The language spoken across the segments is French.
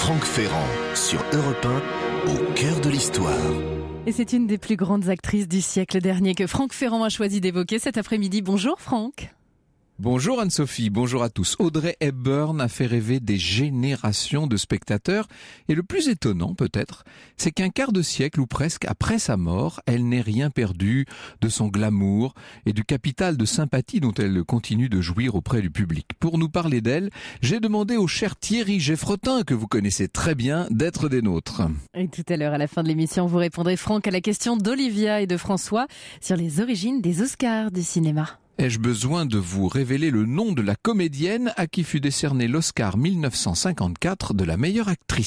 Franck Ferrand sur Europe 1, au cœur de l'histoire. Et c'est une des plus grandes actrices du siècle dernier que Franck Ferrand a choisi d'évoquer cet après-midi. Bonjour Franck. Bonjour Anne-Sophie, bonjour à tous. Audrey Hepburn a fait rêver des générations de spectateurs. Et le plus étonnant peut-être, c'est qu'un quart de siècle ou presque après sa mort, elle n'ait rien perdu de son glamour et du capital de sympathie dont elle continue de jouir auprès du public. Pour nous parler d'elle, j'ai demandé au cher Thierry Geffrotin, que vous connaissez très bien, d'être des nôtres. Et tout à l'heure, à la fin de l'émission, vous répondrez Franck à la question d'Olivia et de François sur les origines des Oscars du cinéma. Ai-je besoin de vous révéler le nom de la comédienne à qui fut décerné l'Oscar 1954 de la meilleure actrice ?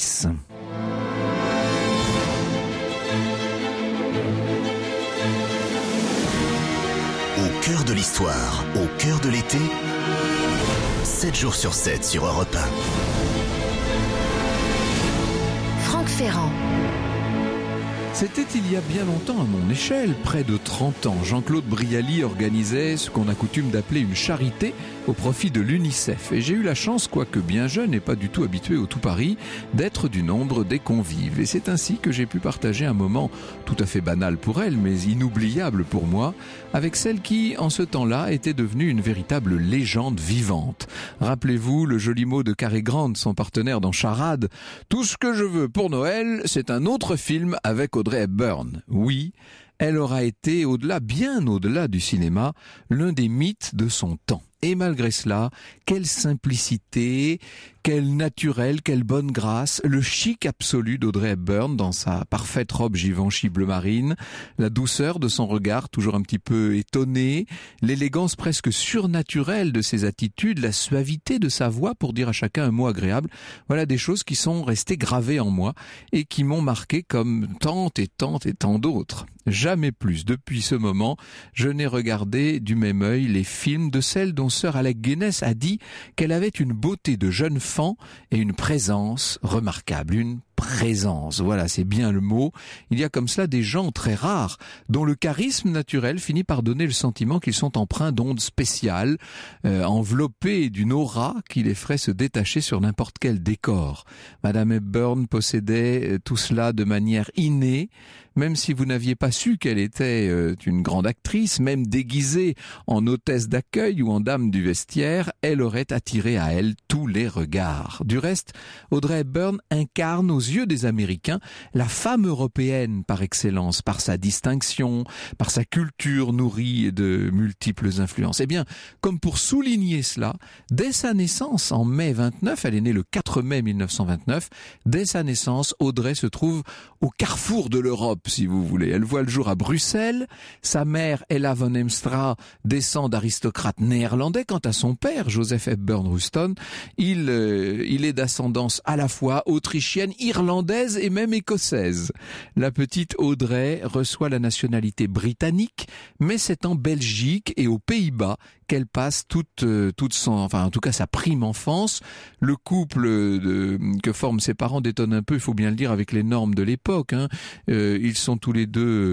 Au cœur de l'histoire, au cœur de l'été, 7 jours sur 7 sur Europe 1. Franck Ferrand. C'était il y a bien longtemps à mon échelle, près de 30 ans. Jean-Claude Brialy organisait ce qu'on a coutume d'appeler une charité au profit de l'UNICEF. Et j'ai eu la chance, quoique bien jeune et pas du tout habitué au tout Paris, d'être du nombre des convives. Et c'est ainsi que j'ai pu partager un moment tout à fait banal pour elle, mais inoubliable pour moi, avec celle qui, en ce temps-là, était devenue une véritable légende vivante. Rappelez-vous le joli mot de Cary Grant, son partenaire dans Charade. « Tout ce que je veux pour Noël, c'est un autre film avec Audrey Hepburn. » Oui, elle aura été, bien au-delà du cinéma, l'un des mythes de son temps. Et malgré cela, quelle simplicité, quel naturel, quelle bonne grâce, le chic absolu d'Audrey Hepburn dans sa parfaite robe Givenchy bleu marine, la douceur de son regard toujours un petit peu étonné, l'élégance presque surnaturelle de ses attitudes, la suavité de sa voix pour dire à chacun un mot agréable. Voilà des choses qui sont restées gravées en moi et qui m'ont marqué comme tant d'autres. Jamais plus, depuis ce moment, je n'ai regardé du même œil les films de celle dont sœur Alec Guinness a dit qu'elle avait une beauté de jeune fan et une présence remarquable, une présence, voilà, c'est bien le mot. Il y a comme cela des gens très rares, dont le charisme naturel finit par donner le sentiment qu'ils sont empreints d'ondes spéciales, enveloppés d'une aura qui les ferait se détacher sur n'importe quel décor. Madame Hepburn possédait tout cela de manière innée, même si vous n'aviez pas su qu'elle était une grande actrice, même déguisée en hôtesse d'accueil ou en dame du vestiaire, elle aurait attiré à elle tous les regards. Du reste, Audrey Hepburn incarne aux yeux des Américains la femme européenne par excellence, par sa distinction, par sa culture nourrie de multiples influences. Eh bien, comme pour souligner cela, dès sa naissance, en mai 29, elle est née le 4 mai 1929, dès sa naissance, Audrey se trouve au carrefour de l'Europe, si vous voulez. Elle voit le jour à Bruxelles. Sa mère, Ella von Heemstra, descend d'aristocrates néerlandais. Quant à son père, Joseph Hepburn Houston, il est d'ascendance à la fois autrichienne, irlandaise et même écossaise. La petite Audrey reçoit la nationalité britannique, mais c'est en Belgique et aux Pays-Bas qu'elle passe toute sa prime enfance. Le couple que forment ses parents détonne un peu, il faut bien le dire, avec les normes de l'époque. Ils sont tous les deux,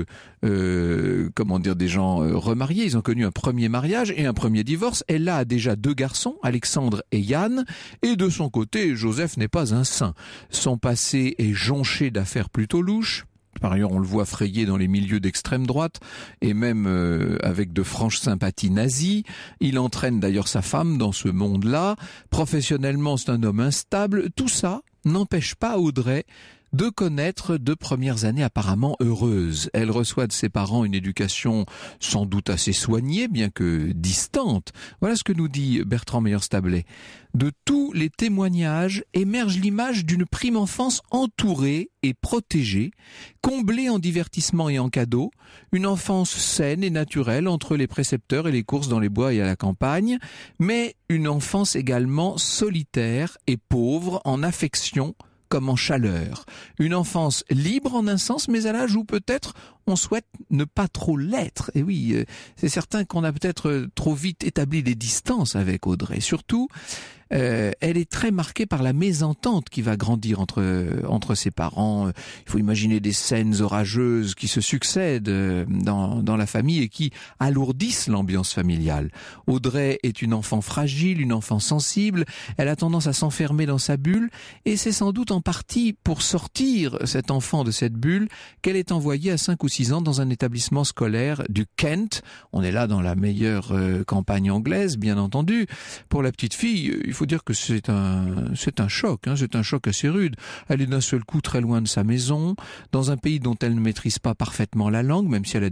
des gens remariés. Ils ont connu un premier mariage et un premier divorce. Elle a déjà 2 garçons, Alexandre et Yann. Et de son côté, Joseph n'est pas un saint. Son passé est jonché d'affaires plutôt louches. Par ailleurs, on le voit frayer dans les milieux d'extrême droite et même avec de franches sympathies nazies. Il entraîne d'ailleurs sa femme dans ce monde-là. Professionnellement, c'est un homme instable. Tout ça n'empêche pas Audrey de connaître 2 premières années apparemment heureuses. Elle reçoit de ses parents une éducation sans doute assez soignée, bien que distante. Voilà ce que nous dit Bertrand Meyer-Stablet. De tous les témoignages émerge l'image d'une prime enfance entourée et protégée, comblée en divertissement et en cadeaux, une enfance saine et naturelle entre les précepteurs et les courses dans les bois et à la campagne, mais une enfance également solitaire et pauvre en affection comme en chaleur. Une enfance libre en un sens, mais à l'âge où peut-être on souhaite ne pas trop l'être. Et oui, c'est certain qu'on a peut-être trop vite établi des distances avec Audrey. Surtout, elle est très marquée par la mésentente qui va grandir entre ses parents. Il faut imaginer des scènes orageuses qui se succèdent dans la famille et qui alourdissent l'ambiance familiale. Audrey est une enfant fragile, une enfant sensible, elle a tendance à s'enfermer dans sa bulle et c'est sans doute en partie pour sortir cet enfant de cette bulle qu'elle est envoyée à 5 ou 6 ans dans un établissement scolaire du Kent. On est là dans la meilleure campagne anglaise, bien entendu. Pour la petite fille, il faut dire que c'est un choc, c'est un choc assez rude. Elle est d'un seul coup très loin de sa maison, dans un pays dont elle ne maîtrise pas parfaitement la langue, même si elle a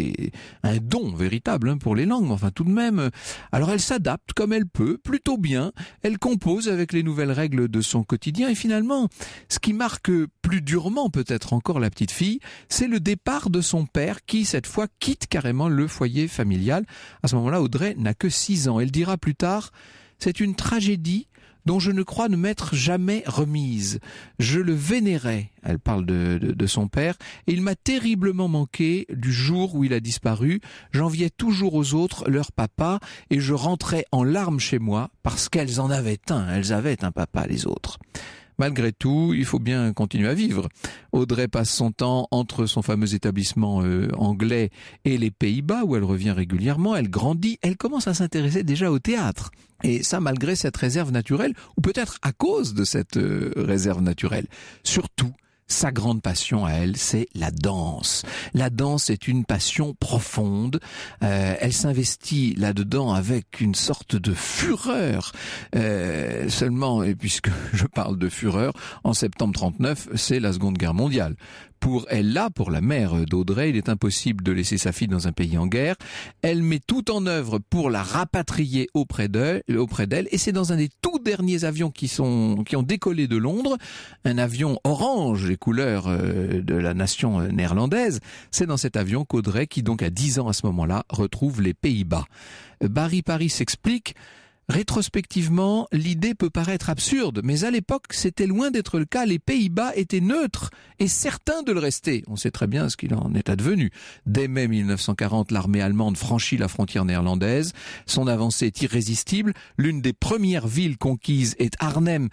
un don véritable pour les langues, mais enfin tout de même. Alors elle s'adapte comme elle peut, plutôt bien. Elle compose avec les nouvelles règles de son quotidien et finalement, ce qui marque plus durement peut-être encore la petite fille, c'est le départ de son père qui, cette fois, quitte carrément le foyer familial. À ce moment-là, Audrey n'a que 6 ans. Elle dira plus tard, c'est une tragédie dont je ne crois ne m'être jamais remise. Je le vénérais, elle parle de son père, et il m'a terriblement manqué du jour où il a disparu. J'enviais toujours aux autres leur papa, et je rentrais en larmes chez moi, parce qu'elles en avaient un, elles avaient un papa les autres. Malgré tout, il faut bien continuer à vivre. Audrey passe son temps entre son fameux établissement anglais et les Pays-Bas où elle revient régulièrement, elle grandit, elle commence à s'intéresser déjà au théâtre. Et ça malgré cette réserve naturelle, ou peut-être à cause de cette réserve naturelle. Surtout, sa grande passion à elle, c'est la danse. La danse est une passion profonde. Elle s'investit là-dedans avec une sorte de fureur. Seulement, et puisque je parle de fureur, en septembre 39, c'est la Seconde Guerre mondiale. Pour la mère d'Audrey, il est impossible de laisser sa fille dans un pays en guerre. Elle met tout en œuvre pour la rapatrier auprès d'elle, et c'est dans un des tout derniers avions qui ont décollé de Londres, un avion orange, les couleurs de la nation néerlandaise. C'est dans cet avion qu'Audrey, qui donc a 10 ans à ce moment-là, retrouve les Pays-Bas. Barry Paris s'explique. Rétrospectivement, l'idée peut paraître absurde, mais à l'époque, c'était loin d'être le cas. Les Pays-Bas étaient neutres et certains de le rester. On sait très bien ce qu'il en est advenu. Dès mai 1940, l'armée allemande franchit la frontière néerlandaise. Son avancée est irrésistible. L'une des premières villes conquises est Arnhem.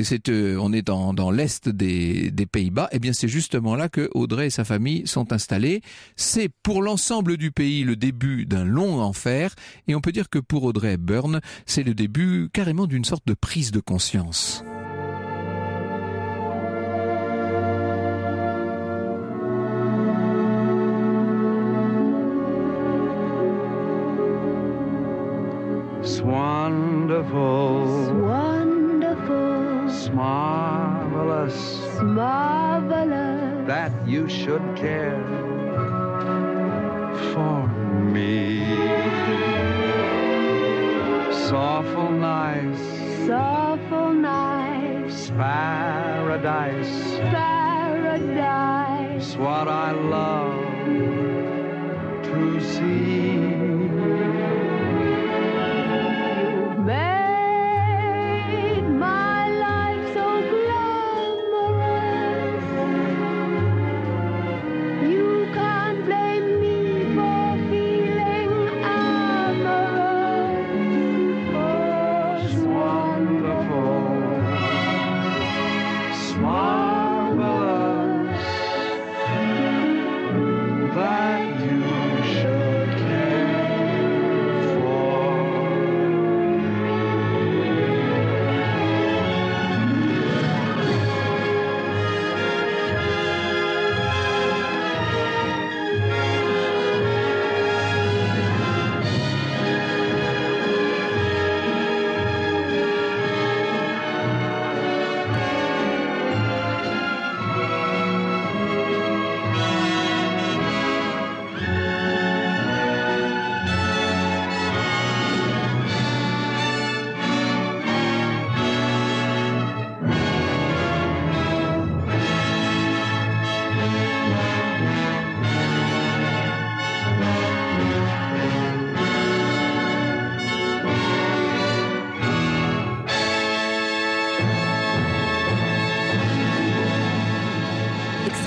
On est dans l'est des Pays-Bas. Eh bien, c'est justement là que Audrey et sa famille sont installés. C'est pour l'ensemble du pays le début d'un long enfer. Et on peut dire que pour Audrey Hepburn, c'est le début carrément d'une sorte de prise de conscience. It's wonderful, it's marvelous, that you should care for me. It's awful nice, paradise, it's what I love to see. Made my life so glamorous. You can't blame me for feeling amorous. Oh, It's wonderful, it's marvelous, that you should care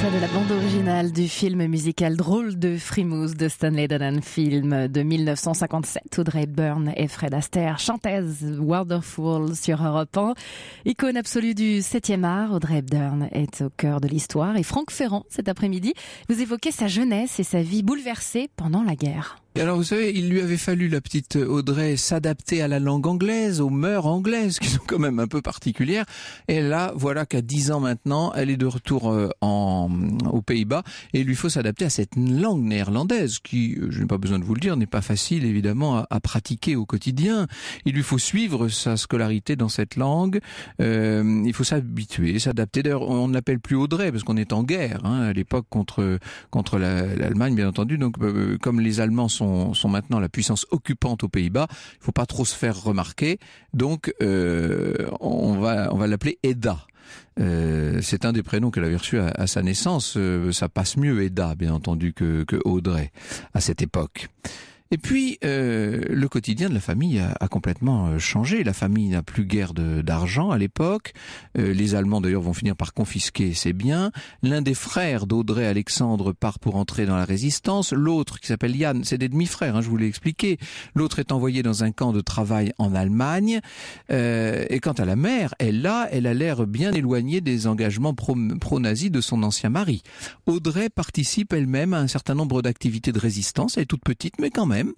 extrait de la bande originale du film musical Drôle de Frimousse de Stanley Donen, film de 1957. Audrey Hepburn et Fred Astaire chantaient Wonderful sur Europe 1. Icône absolue du 7e art, Audrey Hepburn est au cœur de l'histoire. Et Franck Ferrand, cet après-midi, vous évoquez sa jeunesse et sa vie bouleversée pendant la guerre. Et alors vous savez, il lui avait fallu, la petite Audrey, s'adapter à la langue anglaise, aux mœurs anglaises, qui sont quand même un peu particulières. Et là, voilà qu'à 10 ans maintenant, elle est de retour aux Pays-Bas, et il lui faut s'adapter à cette langue néerlandaise, qui, je n'ai pas besoin de vous le dire, n'est pas facile évidemment à pratiquer au quotidien. Il lui faut suivre sa scolarité dans cette langue, il faut s'habituer, s'adapter. D'ailleurs, on ne l'appelle plus Audrey, parce qu'on est en guerre, à l'époque contre l'Allemagne, bien entendu. Donc, comme les Allemands sont maintenant la puissance occupante aux Pays-Bas, il faut pas trop se faire remarquer. Donc, on va l'appeler Edda. C'est un des prénoms qu'elle avait reçus à sa naissance. Ça passe mieux Edda, bien entendu, que Audrey à cette époque. Et puis, le quotidien de la famille a complètement changé. La famille n'a plus guère d'argent à l'époque. Les Allemands, d'ailleurs, vont finir par confisquer ses biens. L'un des frères d'Audrey, Alexandre, part pour entrer dans la résistance. L'autre, qui s'appelle Yann, c'est des demi-frères, je vous l'ai expliqué. L'autre est envoyé dans un camp de travail en Allemagne. Et quant à la mère, elle a l'air bien éloignée des engagements pro-nazis de son ancien mari. Audrey participe elle-même à un certain nombre d'activités de résistance. Elle est toute petite, mais quand même.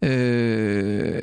Elle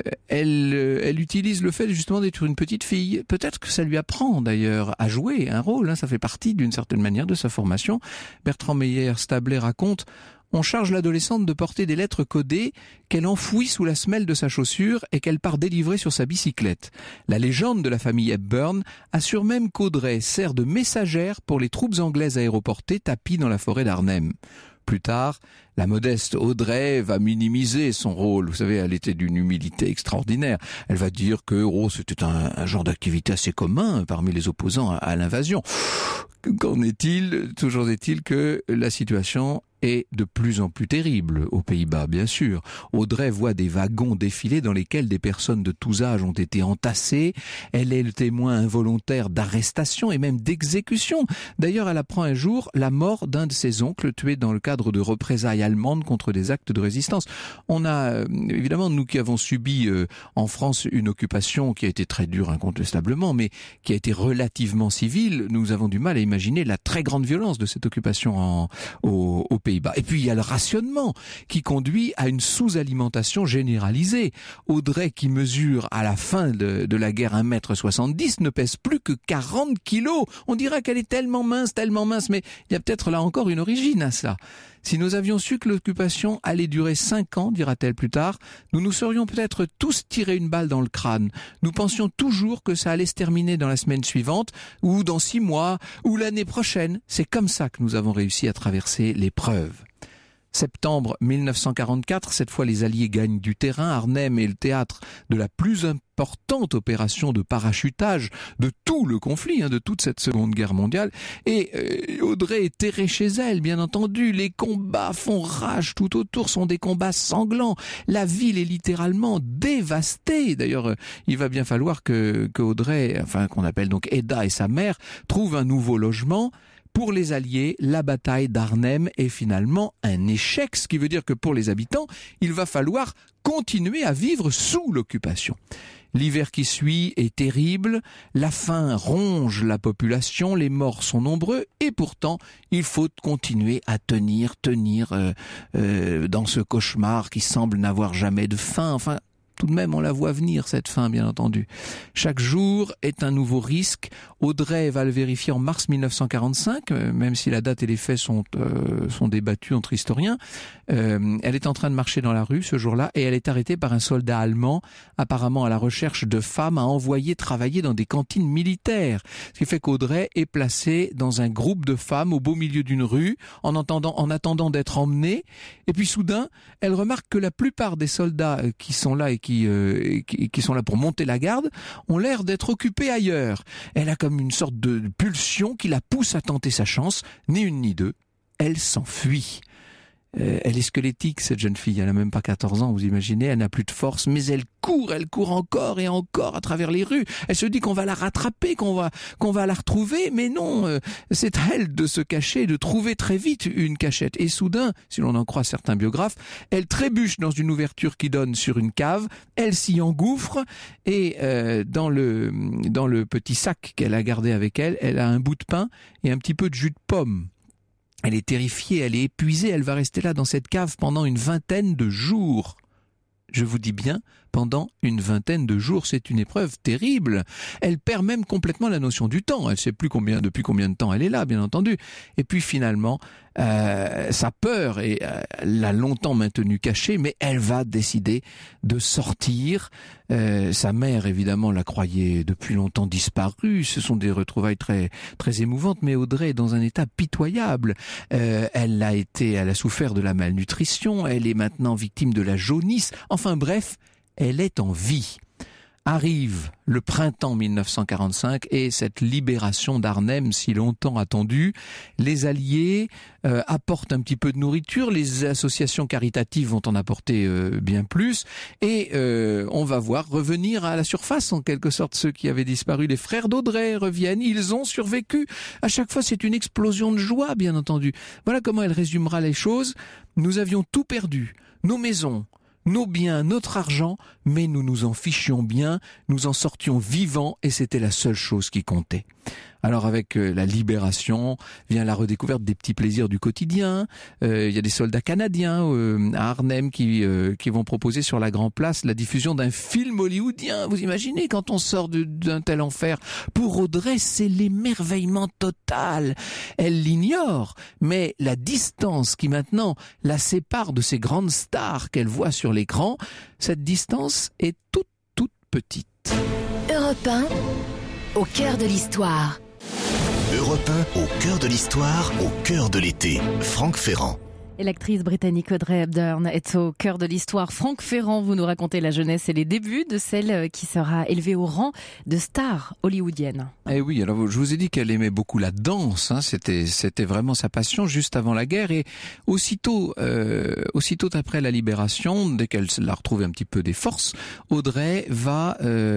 utilise le fait justement d'être une petite fille. Peut-être que ça lui apprend d'ailleurs à jouer un rôle. Ça fait partie d'une certaine manière de sa formation. Bertrand Meyer-Stabler raconte: on charge l'adolescente de porter des lettres codées qu'elle enfouit sous la semelle de sa chaussure et qu'elle part délivrer sur sa bicyclette. La légende de la famille Hepburn assure même qu'Audrey sert de messagère pour les troupes anglaises aéroportées tapies dans la forêt d'Arnhem. Plus tard, la modeste Audrey va minimiser son rôle. Vous savez, elle était d'une humilité extraordinaire. Elle va dire que c'était un genre d'activité assez commun parmi les opposants à l'invasion. Qu'en est-il? Toujours est-il que la situation est de plus en plus terrible aux Pays-Bas, bien sûr. Audrey voit des wagons défiler dans lesquels des personnes de tous âges ont été entassées. Elle est le témoin involontaire d'arrestations et même d'exécutions. D'ailleurs, elle apprend un jour la mort d'un de ses oncles tué dans le cadre de représailles allemandes contre des actes de résistance. On a, évidemment, nous qui avons subi en France une occupation qui a été très dure incontestablement, mais qui a été relativement civile, nous avons du mal à imaginer la très grande violence de cette occupation aux Pays-Bas. Et puis il y a le rationnement qui conduit à une sous-alimentation généralisée. Audrey, qui mesure à la fin de la guerre 1,70 m, ne pèse plus que 40 kilos. On dira qu'elle est tellement mince, mais il y a peut-être là encore une origine à cela. Si nous avions su que l'occupation allait durer 5 ans, dira-t-elle plus tard, nous nous serions peut-être tous tiré une balle dans le crâne. Nous pensions toujours que ça allait se terminer dans la semaine suivante, ou dans 6 mois, ou l'année prochaine. C'est comme ça que nous avons réussi à traverser l'épreuve. Septembre 1944, cette fois les Alliés gagnent du terrain. Arnhem est le théâtre de la plus importante opération de parachutage de tout le conflit, de toute cette Seconde Guerre mondiale. Et Audrey est terrée chez elle, bien entendu. Les combats font rage tout autour, sont des combats sanglants. La ville est littéralement dévastée. D'ailleurs, il va bien falloir que Audrey, qu'on appelle donc Edda, et sa mère, trouvent un nouveau logement. Pour les Alliés, la bataille d'Arnhem est finalement un échec, ce qui veut dire que pour les habitants, il va falloir continuer à vivre sous l'occupation. L'hiver qui suit est terrible, la faim ronge la population, les morts sont nombreux et pourtant il faut continuer à tenir dans ce cauchemar qui semble n'avoir jamais de fin. Tout de même, on la voit venir, cette fin, bien entendu. Chaque jour est un nouveau risque. Audrey va le vérifier en mars 1945, même si la date et les faits sont débattus entre historiens. Elle est en train de marcher dans la rue ce jour-là et elle est arrêtée par un soldat allemand, apparemment à la recherche de femmes à envoyer travailler dans des cantines militaires. Ce qui fait qu'Audrey est placée dans un groupe de femmes au beau milieu d'une rue, en attendant d'être emmenée. Et puis soudain, elle remarque que la plupart des soldats qui sont là et qui sont là pour monter la garde, ont l'air d'être occupés ailleurs. Elle a comme une sorte de pulsion qui la pousse à tenter sa chance. Ni une ni deux, elle s'enfuit. Elle est squelettique, cette jeune fille, elle n'a même pas 14 ans, vous imaginez, elle n'a plus de force, mais elle court encore et encore à travers les rues. Elle se dit qu'on va la rattraper, qu'on va la retrouver, mais non, c'est à elle de se cacher, de trouver très vite une cachette. Et soudain, si l'on en croit certains biographes, elle trébuche dans une ouverture qui donne sur une cave, elle s'y engouffre et dans le petit sac qu'elle a gardé avec elle, elle a un bout de pain et un petit peu de jus de pomme. Elle est terrifiée, elle est épuisée, elle va rester là dans cette cave pendant une vingtaine de jours. Je vous dis bien, pendant une vingtaine de jours, c'est une épreuve terrible. Elle perd même complètement la notion du temps. Elle ne sait plus depuis combien de temps elle est là, bien entendu. Et puis finalement, sa peur l'a longtemps maintenue cachée, mais elle va décider de sortir. Sa mère, évidemment, la croyait depuis longtemps disparue. Ce sont des retrouvailles très, très émouvantes, mais Audrey est dans un état pitoyable. Elle a souffert de la malnutrition, elle est maintenant victime de la jaunisse. Enfin bref, elle est en vie. Arrive le printemps 1945 et cette libération d'Arnhem si longtemps attendue. Les Alliés apportent un petit peu de nourriture, les associations caritatives vont en apporter bien plus et on va voir revenir à la surface en quelque sorte ceux qui avaient disparu. Les frères d'Audrey reviennent, ils ont survécu. À chaque fois c'est une explosion de joie bien entendu. Voilà comment elle résumera les choses. Nous avions tout perdu, nos maisons, nos biens, notre argent, mais nous nous en fichions bien, nous en sortions vivants et c'était la seule chose qui comptait. Alors avec la libération vient la redécouverte des petits plaisirs du quotidien. Il y a des soldats canadiens à Arnhem qui vont proposer sur la Grand Place la diffusion d'un film hollywoodien. Vous imaginez quand on sort d'un tel enfer. Pour Audrey, c'est l'émerveillement total. Elle l'ignore, mais la distance qui maintenant la sépare de ces grandes stars qu'elle voit sur l'écran, cette distance est toute petite. Europe 1, au cœur de l'histoire. Europe 1, au cœur de l'histoire, au cœur de l'été. Franck Ferrand. Et l'actrice britannique Audrey Hepburn est au cœur de l'histoire. Franck Ferrand, vous nous racontez la jeunesse et les débuts de celle qui sera élevée au rang de star hollywoodienne. Eh oui, alors je vous ai dit qu'elle aimait beaucoup la danse, hein, c'était vraiment sa passion juste avant la guerre et aussitôt après la libération, dès qu'elle a retrouvé un petit peu des forces, Audrey va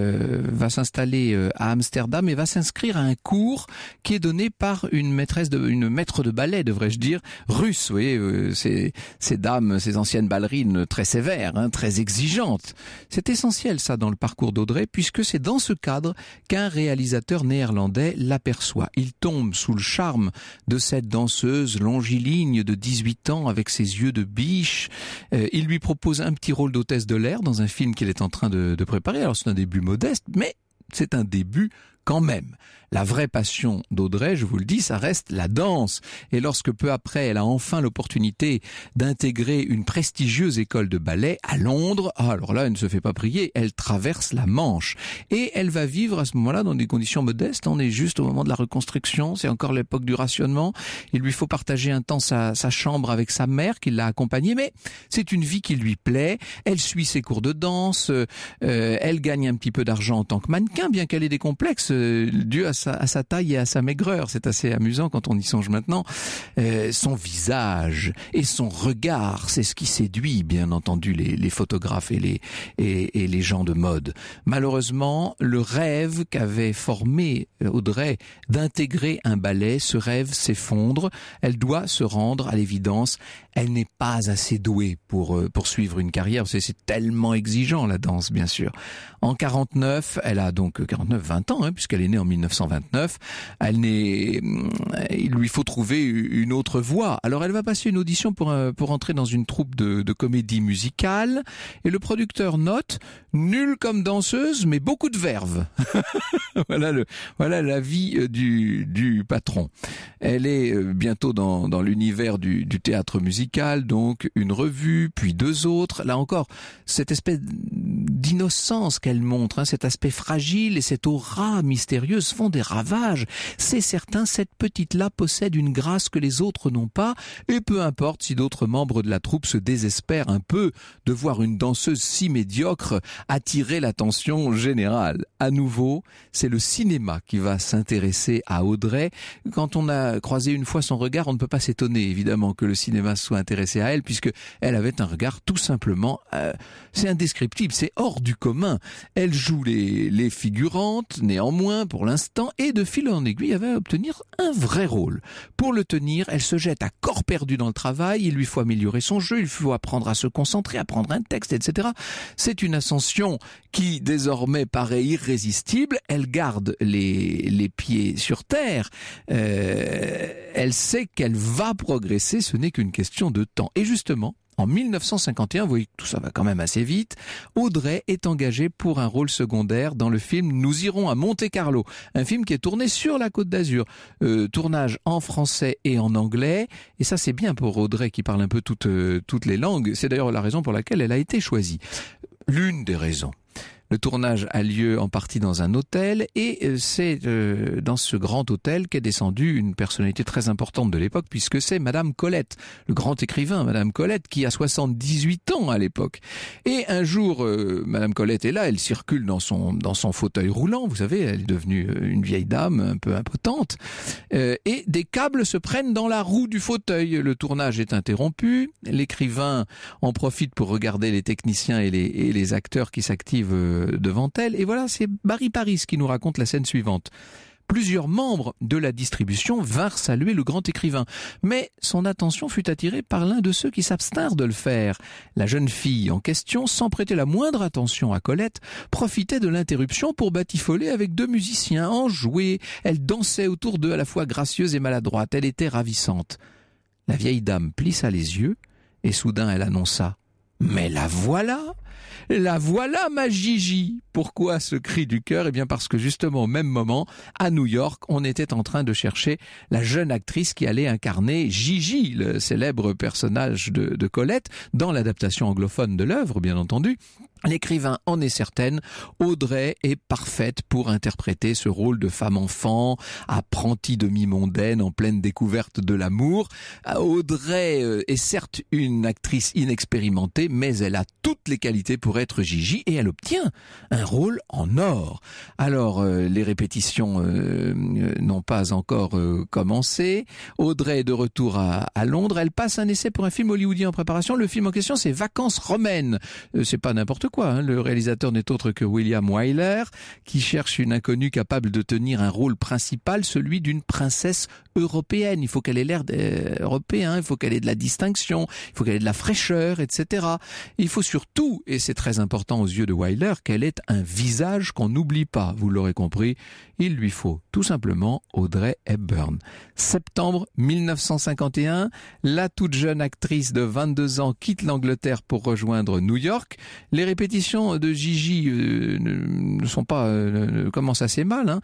s'installer à Amsterdam et va s'inscrire à un cours qui est donné par une maître de ballet, devrais-je dire, russe, vous voyez, ces dames, ces anciennes ballerines très sévères, hein, très exigeantes. C'est essentiel ça dans le parcours d'Audrey puisque c'est dans ce cadre qu'un réalisateur néerlandais l'aperçoit. Il tombe sous le charme de cette danseuse longiligne de 18 ans avec ses yeux de biche. Il lui propose un petit rôle d'hôtesse de l'air dans un film qu'il est en train de préparer. Alors c'est un début modeste, mais c'est un début quand même. La vraie passion d'Audrey, je vous le dis, ça reste la danse. Et lorsque peu après, elle a enfin l'opportunité d'intégrer une prestigieuse école de ballet à Londres, alors là, elle ne se fait pas prier, elle traverse la Manche. Et elle va vivre à ce moment-là dans des conditions modestes. On est juste au moment de la reconstruction, c'est encore l'époque du rationnement. Il lui faut partager un temps sa chambre avec sa mère qui l'a accompagnée, mais c'est une vie qui lui plaît. Elle suit ses cours de danse, elle gagne un petit peu d'argent en tant que mannequin, bien qu'elle ait des complexes dû à sa taille et à sa maigreur. C'est assez amusant quand on y songe maintenant. Son visage et son regard, c'est ce qui séduit bien entendu les photographes et les gens de mode. Malheureusement, le rêve qu'avait formé Audrey d'intégrer un ballet, ce rêve s'effondre. Elle doit se rendre à l'évidence. Elle n'est pas assez douée pour poursuivre une carrière. C'est tellement exigeant la danse, bien sûr. En 49, elle a donc 20 ans, hein, puisqu'elle est née en 1929. Il lui faut trouver une autre voie. Alors elle va passer une audition pour entrer dans une troupe de comédie musicale. Et le producteur note nulle comme danseuse, mais beaucoup de verve. Voilà la vie du patron. Elle est bientôt dans l'univers du théâtre musical, donc une revue, puis deux autres. Là encore, cette espèce d'innocence qu'elle montre, hein, cet aspect fragile et cette aura mystérieuses font des ravages. C'est certain, cette petite-là possède une grâce que les autres n'ont pas, et peu importe si d'autres membres de la troupe se désespèrent un peu de voir une danseuse si médiocre attirer l'attention générale. À nouveau, c'est le cinéma qui va s'intéresser à Audrey. Quand on a croisé une fois son regard, on ne peut pas s'étonner évidemment que le cinéma soit intéressé à elle, puisque elle avait un regard tout simplement, c'est indescriptible, c'est hors du commun. Elle joue les figurantes, néanmoins pour l'instant, et de fil en aiguille, elle va obtenir un vrai rôle. Pour le tenir, elle se jette à corps perdu dans le travail, il lui faut améliorer son jeu, il faut apprendre à se concentrer, apprendre un texte, etc. C'est une ascension qui désormais paraît irrésistible. Elle garde les pieds sur terre. Elle sait qu'elle va progresser, ce n'est qu'une question de temps. Et justement, en 1951, vous voyez que tout ça va quand même assez vite, Audrey est engagée pour un rôle secondaire dans le film Nous irons à Monte-Carlo, un film qui est tourné sur la Côte d'Azur, tournage en français et en anglais, et ça c'est bien pour Audrey qui parle un peu toutes les langues, c'est d'ailleurs la raison pour laquelle elle a été choisie. L'une des raisons. Le tournage a lieu en partie dans un hôtel et c'est dans ce grand hôtel qu'est descendue une personnalité très importante de l'époque puisque c'est Madame Colette, le grand écrivain Madame Colette qui a 78 ans à l'époque. Et un jour, Madame Colette est là, elle circule dans son fauteuil roulant, vous savez, elle est devenue une vieille dame un peu impotente, et des câbles se prennent dans la roue du fauteuil. Le tournage est interrompu, l'écrivain en profite pour regarder les techniciens et les acteurs qui s'activent devant elle, et voilà, c'est Barry Paris qui nous raconte la scène suivante. Plusieurs membres de la distribution vinrent saluer le grand écrivain, mais son attention fut attirée par l'un de ceux qui s'abstinrent de le faire. La jeune fille en question, sans prêter la moindre attention à Colette, profitait de l'interruption pour batifoler avec deux musiciens, enjouée. Elle dansait autour d'eux à la fois gracieuse et maladroite. Elle était ravissante. La vieille dame plissa les yeux, et soudain elle annonça « Mais la voilà !» La voilà ma Gigi. Pourquoi ce cri du cœur ? Eh bien parce que justement au même moment, à New York, on était en train de chercher la jeune actrice qui allait incarner Gigi, le célèbre personnage de Colette, dans l'adaptation anglophone de l'œuvre, bien entendu. L'écrivain en est certaine, Audrey est parfaite pour interpréter ce rôle de femme-enfant, apprentie demi-mondaine en pleine découverte de l'amour. Audrey est certes une actrice inexpérimentée, mais elle a toutes les qualités pour être Gigi et elle obtient un rôle en or. Alors, les répétitions n'ont pas encore commencé. Audrey est de retour à Londres. Elle passe un essai pour un film hollywoodien en préparation. Le film en question, c'est Vacances romaines. C'est pas n'importe quoi, hein. Le réalisateur n'est autre que William Wyler, qui cherche une inconnue capable de tenir un rôle principal, celui d'une princesse européenne. Il faut qu'elle ait l'air européen, il faut qu'elle ait de la distinction, il faut qu'elle ait de la fraîcheur, etc. Il faut surtout, et c'est très important aux yeux de Wyler, qu'elle ait un visage qu'on n'oublie pas. Vous l'aurez compris, il lui faut tout simplement Audrey Hepburn. Septembre 1951, la toute jeune actrice de 22 ans quitte l'Angleterre pour rejoindre New York. Les répétitions de Gigi ne sont pas commencent assez mal, hein.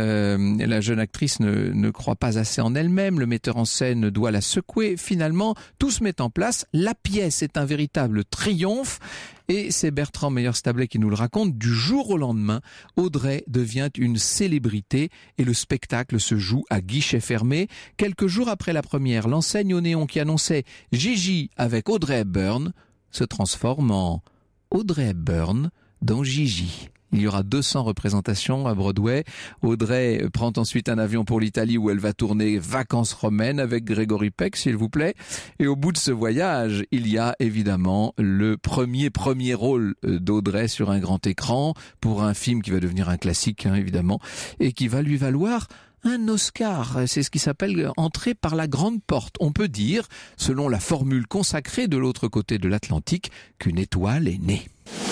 La jeune actrice ne croit pas assez en elle-même, le metteur en scène doit la secouer. Finalement, tout se met en place, la pièce est un véritable triomphe. Et c'est Bertrand Meyer-Stablet qui nous le raconte. Du jour au lendemain, Audrey devient une célébrité et le spectacle se joue à guichet fermé. Quelques jours après la première, l'enseigne au néon qui annonçait Gigi avec Audrey Hepburn se transforme en Audrey Hepburn dans Gigi. Il y aura 200 représentations à Broadway. Audrey prend ensuite un avion pour l'Italie où elle va tourner Vacances romaines avec Gregory Peck, s'il vous plaît. Et au bout de ce voyage, il y a évidemment le premier rôle d'Audrey sur un grand écran pour un film qui va devenir un classique, hein, évidemment, et qui va lui valoir un Oscar. C'est ce qui s'appelle entrer par la grande porte. On peut dire, selon la formule consacrée de l'autre côté de l'Atlantique, qu'une étoile est née.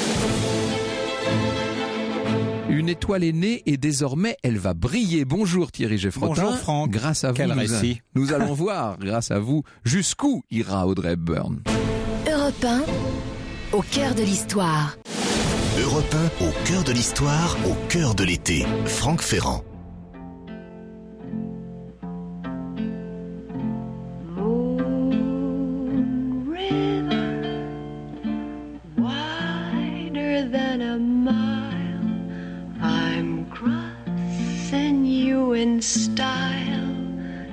Une étoile est née et désormais elle va briller. Bonjour Thierry Geffrotin. Bonjour Franck. Grâce à vous, Quel récit. nous allons voir, grâce à vous, jusqu'où ira Audrey Hepburn. Europe 1, au cœur de l'histoire. Europe 1, au cœur de l'histoire, au cœur de l'été. Franck Ferrand. Moon River, wider than a mile. I'm crossing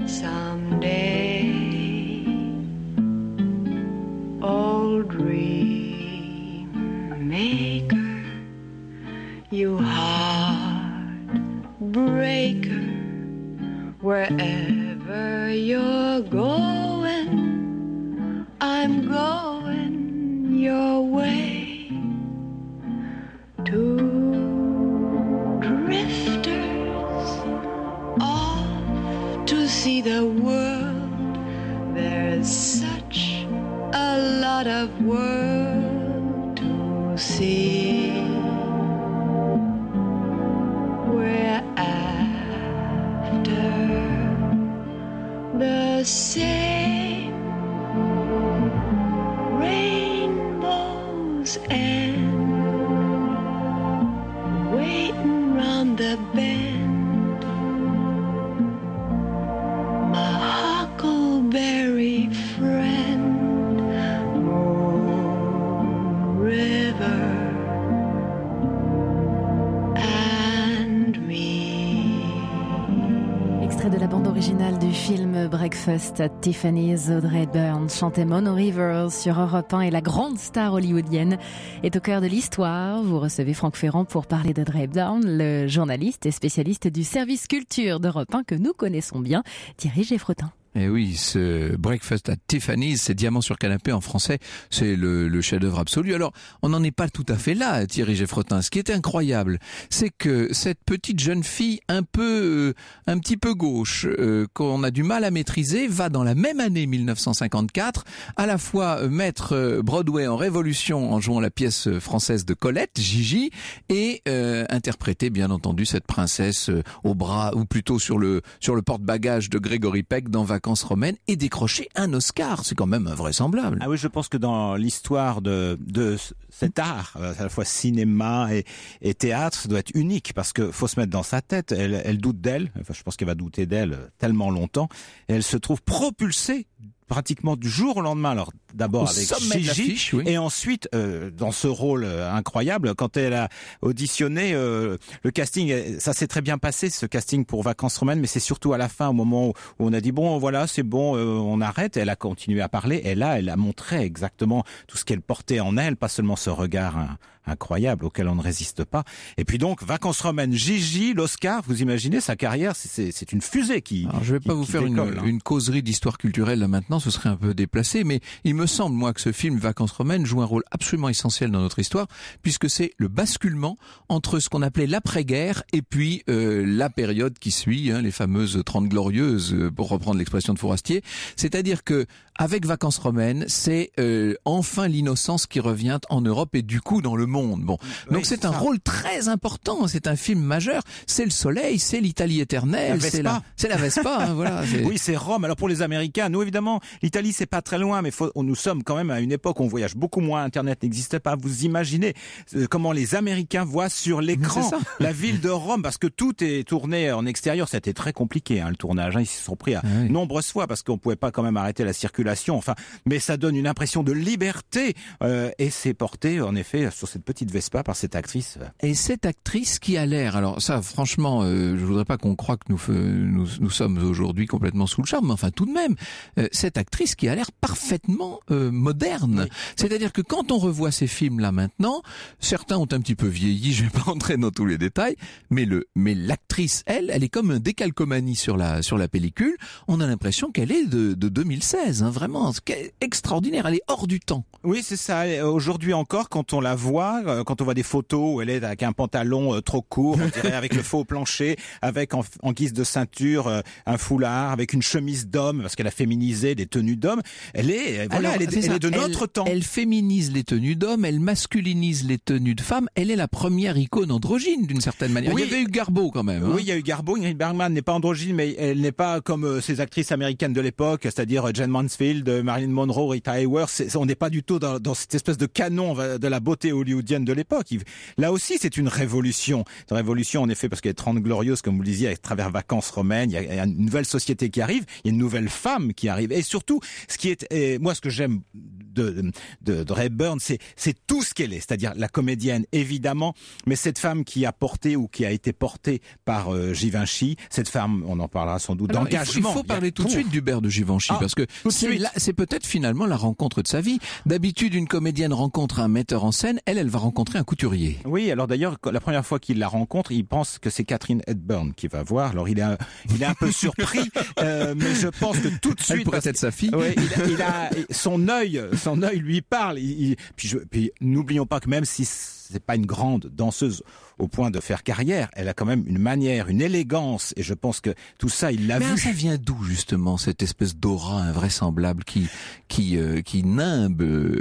someday. Old dream maker, you heartbreaker, wherever you're going, I'm going your way. Two drifters off to see the world. There's such a lot of world to see. We're after the same rainbows and waiting round the bend. My huckleberry friend, Moon River and me. Extrait de la bande originale du film Breakfast at Tiffany's. Audrey Hepburn chantait Mono River sur Europe 1 et la grande star hollywoodienne est au cœur de l'histoire. Vous recevez Franck Ferrand pour parler d'Audrey Hepburn, le journaliste et spécialiste du service culture d'Europe 1 que nous connaissons bien, Thierry Geffretin. Et oui, ce Breakfast at Tiffany's, c'est Diamant sur canapé en français, c'est le chef-d'œuvre absolu. Alors, on n'en est pas tout à fait là, Thierry Geffretin. Ce qui est incroyable, c'est que cette petite jeune fille un petit peu gauche, qu'on a du mal à maîtriser, va dans la même année 1954, à la fois mettre Broadway en révolution en jouant la pièce française de Colette, Gigi, et interpréter bien entendu cette princesse au bras, ou plutôt sur le porte-bagages de Gregory Peck dans Vacances romaines, et décrocher un Oscar. C'est quand même invraisemblable. Ah oui, je pense que dans l'histoire de cet art, à la fois cinéma et théâtre, ça doit être unique, parce que faut se mettre dans sa tête. Elle doute d'elle. Enfin, je pense qu'elle va douter d'elle tellement longtemps. Et elle se trouve propulsée pratiquement du jour au lendemain. Alors d'abord avec Gigi, oui. Et ensuite dans ce rôle incroyable, quand elle a auditionné, le casting, ça s'est très bien passé, ce casting pour Vacances romaines, mais c'est surtout à la fin, au moment où on a dit bon voilà, c'est bon, on arrête. Elle a continué à parler, et là elle a montré exactement tout ce qu'elle portait en elle, pas seulement ce regard incroyable auquel on ne résiste pas. Et puis donc Vacances romaines, Gigi, l'Oscar, vous imaginez sa carrière, c'est une fusée qui. Alors je vais pas vous faire une causerie d'histoire culturelle là maintenant, ce serait un peu déplacé, mais il me semble moi que ce film Vacances romaines joue un rôle absolument essentiel dans notre histoire, puisque c'est le basculement entre ce qu'on appelait l'après-guerre et puis la période qui suit, les fameuses 30 glorieuses, pour reprendre l'expression de Fourastier. C'est-à-dire que avec Vacances romaines, c'est enfin l'innocence qui revient en Europe et du coup dans le monde. Bon, donc oui, c'est un rôle très important. C'est un film majeur. C'est le soleil, c'est l'Italie éternelle, c'est la Vespa. Voilà. Oui, c'est Rome. Alors pour les Américains, nous évidemment, l'Italie c'est pas très loin, mais nous sommes quand même à une époque où on voyage beaucoup moins. Internet n'existait pas. Vous imaginez comment les Américains voient sur l'écran la ville de Rome, parce que tout est tourné en extérieur. C'était très compliqué le tournage. Ils se sont pris nombreuses fois parce qu'on pouvait pas quand même arrêter la circulation. Enfin, mais ça donne une impression de liberté et c'est porté en effet sur cette petite Vespa par cette actrice. Et cette actrice qui a l'air, alors ça franchement, je voudrais pas qu'on croie que nous sommes aujourd'hui complètement sous le charme, mais enfin tout de même, cette actrice qui a l'air parfaitement moderne. Oui. C'est-à-dire que quand on revoit ces films-là maintenant, certains ont un petit peu vieilli, je vais pas entrer dans tous les détails, mais l'actrice, elle est comme un décalcomanie sur la pellicule. On a l'impression qu'elle est de 2016, vraiment, extraordinaire, elle est hors du temps. Oui, c'est ça. Aujourd'hui encore, quand on la voit, quand on voit des photos où elle est avec un pantalon trop court, on dirait avec le faux plancher, avec en guise de ceinture un foulard, avec une chemise d'homme, parce qu'elle a féminisé des tenues d'hommes. Elle est de notre temps. Elle féminise les tenues d'hommes, elle masculinise les tenues de femmes. Elle est la première icône androgyne d'une certaine manière. Oui. Il y avait eu Garbo quand même. Oui, il y a eu Garbo. Ingrid Bergman n'est pas androgyne, mais elle n'est pas comme ces actrices américaines de l'époque, c'est-à-dire Jane Mansfield, Marilyn Monroe, Rita Hayworth. On n'est pas du tout dans cette espèce de canon de la beauté hollywoodienne de l'époque. Là aussi, c'est une révolution. Une révolution, en effet, parce qu'il y a 30 glorieuses, comme vous le disiez, à travers Vacances romaines. Il y a une nouvelle société qui arrive. Il y a une nouvelle femme qui arrive. Et surtout, ce que j'aime de Hepburn, c'est tout ce qu'elle est, c'est-à-dire la comédienne évidemment, mais cette femme qui a porté ou qui a été portée par Givenchy, cette femme, on en parlera sans doute, alors, d'engagement. Il faut parler tout de suite d'Hubert de Givenchy, parce que c'est peut-être finalement la rencontre de sa vie. D'habitude, une comédienne rencontre un metteur en scène, elle va rencontrer un couturier. Oui, alors d'ailleurs, la première fois qu'il la rencontre, il pense que c'est Catherine Hepburn qui va voir. Alors il est un peu surpris, mais je pense que tout de suite, elle pourrait être sa fille. Oui, il a son œil lui parle. Puis n'oublions pas que même si c'est pas une grande danseuse au point de faire carrière, elle a quand même une manière, une élégance, et je pense que tout ça, il l'a vu. Mais ça vient d'où justement cette espèce d'aura invraisemblable qui nimbe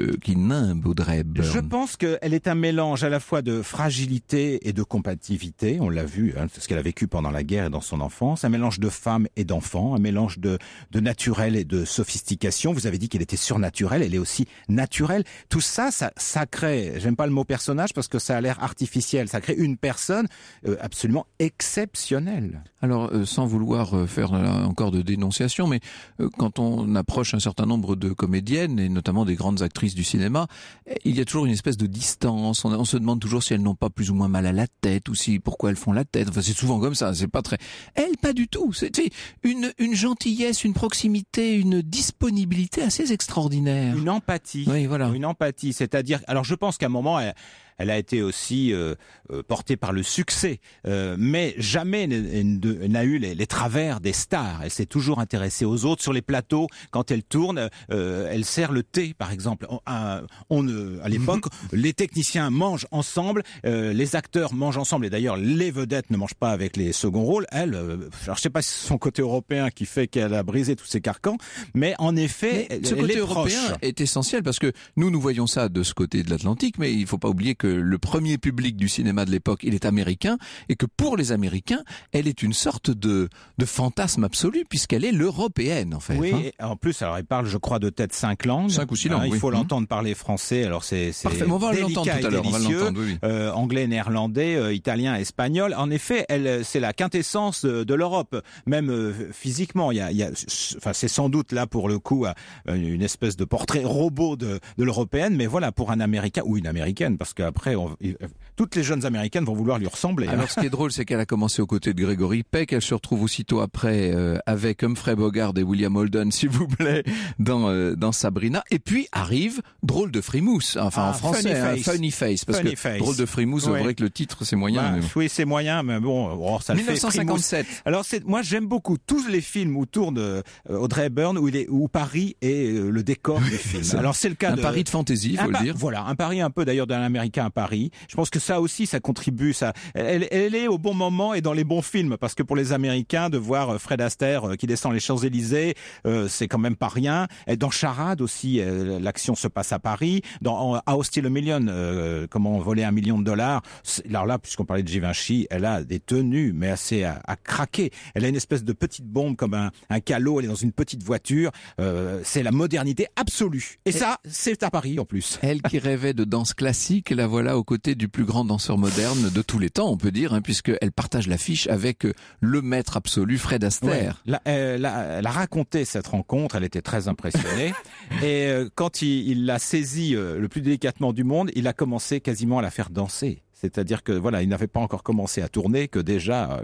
Audrey Hepburn? Je pense qu'elle est un mélange à la fois de fragilité et de combativité. On l'a vu, c'est ce qu'elle a vécu pendant la guerre et dans son enfance. Un mélange de femme et d'enfant, un mélange de naturel et de sophistication. Vous avez dit qu'elle était surnaturelle, elle est aussi naturelle. Tout ça, ça crée, j'aime pas le mot personnage parce que ça a l'air artificiel, ça crée une personne absolument exceptionnelle. Alors, sans vouloir faire encore de dénonciation, mais quand on approche un certain nombre de comédiennes, et notamment des grandes actrices du cinéma, il y a toujours une espèce de distance. On se demande toujours si elles n'ont pas plus ou moins mal à la tête, ou si pourquoi elles font la tête. Enfin, c'est souvent comme ça, c'est pas très... Elle, pas du tout. C'est une gentillesse, une proximité, une disponibilité assez extraordinaire. Une empathie. Oui, voilà. Une empathie, c'est-à-dire... Alors, je pense qu'à un moment... Elle a été aussi portée par le succès, mais jamais elle n'a eu les travers des stars. Elle s'est toujours intéressée aux autres sur les plateaux. Quand elle tourne, elle sert le thé, par exemple. À l'époque, les techniciens mangent ensemble, les acteurs mangent ensemble. Et d'ailleurs, les vedettes ne mangent pas avec les seconds rôles. Elle, alors je sais pas si c'est son côté européen qui fait qu'elle a brisé tous ses carcans, mais en effet, ce côté européen proche. Est essentiel parce que nous voyons ça de ce côté de l'Atlantique, mais il faut pas oublier que le premier public du cinéma de l'époque, il est américain, et que pour les Américains, elle est une sorte de fantasme absolu, puisqu'elle est l'européenne, en fait. Oui, et en plus, alors elle parle, je crois, de peut-être 5 langues. 5 ou 6 langues, il faut l'entendre parler français, alors c'est parfait, on va l'entendre tout à l'heure, on va l'entendre, oui. Anglais, néerlandais, italien, espagnol. En effet, c'est la quintessence de l'Europe, même physiquement. Enfin, c'est sans doute là, pour le coup, une espèce de portrait robot de l'européenne, mais voilà, pour un Américain, ou une Américaine, parce qu'après, toutes les jeunes américaines vont vouloir lui ressembler. Alors, ce qui est drôle, c'est qu'elle a commencé aux côtés de Gregory Peck. Elle se retrouve aussitôt après avec Humphrey Bogart et William Holden, s'il vous plaît, dans Sabrina. Et puis arrive Drôle de Frimousse, enfin en français, Funny Face, parce Funny que Face. Drôle de Frimousse, c'est vrai que le titre c'est moyen. Oui, c'est moyen, mais bon, ça 1957. Le fait. Alors moi j'aime beaucoup tous les films où tourne Audrey Hepburn, où Paris est le décor du film. Alors c'est le cas de Paris de fantaisie, faut le dire. Voilà, un Paris un peu d'ailleurs d'un Américain à Paris. Je pense que ça aussi, ça contribue. Elle est au bon moment et dans les bons films, parce que pour les Américains, de voir Fred Astaire qui descend les Champs-Élysées, c'est quand même pas rien. Et dans Charade aussi, l'action se passe à Paris. Dans How Steal a Million, comment voler $1 million. Alors là, puisqu'on parlait de Givenchy, elle a des tenues, mais assez à craquer. Elle a une espèce de petite bombe comme un calot. Elle est dans une petite voiture. C'est la modernité absolue. Et ça, c'est à Paris en plus. Elle qui rêvait de danse classique, la voilà aux côtés du plus grand danseur moderne de tous les temps, on peut dire, puisqu'elle partage l'affiche avec le maître absolu, Fred Astaire. Ouais. Elle a raconté cette rencontre, elle était très impressionnée. Et quand il l'a saisie le plus délicatement du monde, il a commencé quasiment à la faire danser. C'est-à-dire que voilà, il n'avait pas encore commencé à tourner, que déjà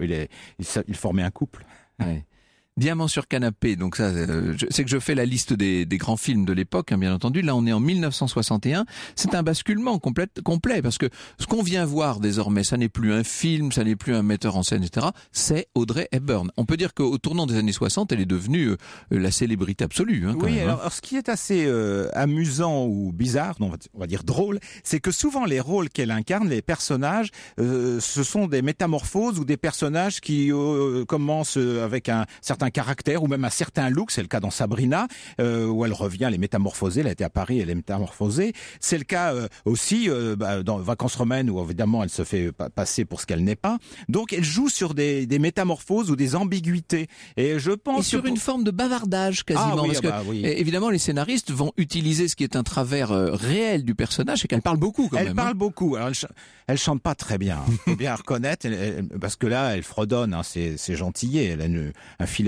il formait un couple. Ouais. Diamant sur canapé, donc ça, c'est que je fais la liste des grands films de l'époque, bien entendu. Là, on est en 1961. C'est un basculement complet, parce que ce qu'on vient voir désormais, ça n'est plus un film, ça n'est plus un metteur en scène, etc. C'est Audrey Hepburn. On peut dire qu'au tournant des années 60, elle est devenue la célébrité absolue. Quand oui, même, alors ce qui est assez amusant ou bizarre, on va dire drôle, c'est que souvent les rôles qu'elle incarne, les personnages, ce sont des métamorphoses ou des personnages qui commencent avec un certain caractère ou même un certain look. C'est le cas dans Sabrina, où elle revient, elle est métamorphosée. Elle a été à Paris, elle est métamorphosée. C'est le cas aussi dans Vacances romaines, où évidemment elle se fait passer pour ce qu'elle n'est pas. Donc elle joue sur des métamorphoses ou des ambiguïtés. Et je pense sur une forme de bavardage quasiment, parce que évidemment les scénaristes vont utiliser ce qui est un travers réel du personnage, et qu'elle parle beaucoup quand même. Elle parle beaucoup. Alors, elle chante pas très bien, faut bien reconnaître, parce que là elle fredonne, c'est gentillet. Elle a un filet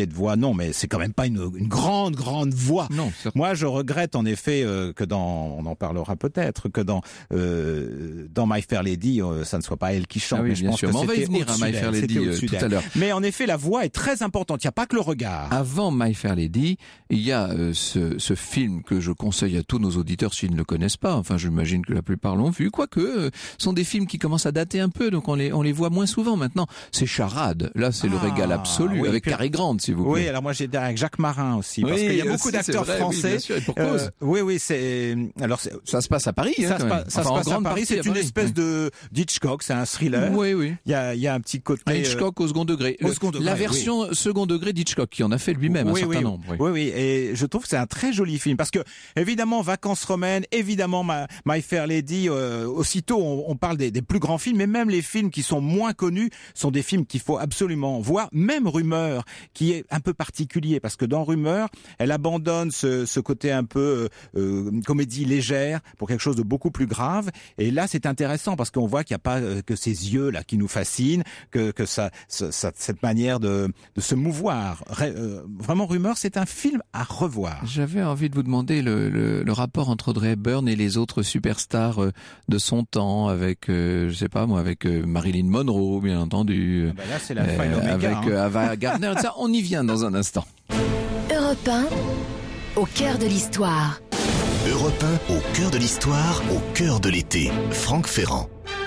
de voix, non, mais c'est quand même pas une grande voix. Non, moi, je regrette en effet que on en parlera peut-être, que dans My Fair Lady, ça ne soit pas elle qui chante. Ah oui, mais je bien pense sûr. que Mais on va y venir à My Fair Lady tout à l'heure. Mais en effet, la voix est très importante. Il n'y a pas que le regard. Avant My Fair Lady, il y a ce film que je conseille à tous nos auditeurs s'ils ne le connaissent pas. Enfin, j'imagine que la plupart l'ont vu. Quoique, sont des films qui commencent à dater un peu, donc on les voit moins souvent maintenant. C'est Charade. Là, c'est le régal absolu, oui, avec Cary Grant, s'il vous plaît. Oui, alors moi j'ai avec Jacques Marin aussi, parce Oui, qu'il y a beaucoup aussi, d'acteurs c'est vrai, français. oui, bien sûr, et pour cause. Oui, c'est alors ça se passe à Paris. Ça hein, se quand même. passe en à grande Paris. partie C'est à une Paris. espèce de d'Hitchcock, c'est un thriller. Oui. Il y a un petit côté Hitchcock au second degré. La version second degré d'Hitchcock, qui en a fait lui-même un certain nombre. Oui, et je trouve que c'est un très joli film, parce que évidemment Vacances romaines, évidemment My Fair Lady, aussitôt on parle des plus grands films, mais même les films qui sont moins connus sont des films qu'il faut absolument voir. Même Rumeur, qui est un peu particulier, parce que dans Rumeur, elle abandonne ce côté un peu comédie légère pour quelque chose de beaucoup plus grave. Et là, c'est intéressant parce qu'on voit qu'il n'y a pas que ces yeux là qui nous fascinent, que cette manière de se mouvoir. Vraiment, Rumeur, c'est un film à revoir. J'avais envie de vous demander le rapport entre Audrey Hepburn et les autres superstars de son temps, avec je sais pas moi, avec Marilyn Monroe, bien entendu. Là, c'est la fin avec Ava Gardner. Ça, on y vient dans un instant. Europe 1, au cœur de l'histoire. Europe 1, au cœur de l'histoire, au cœur de l'été. Franck Ferrand.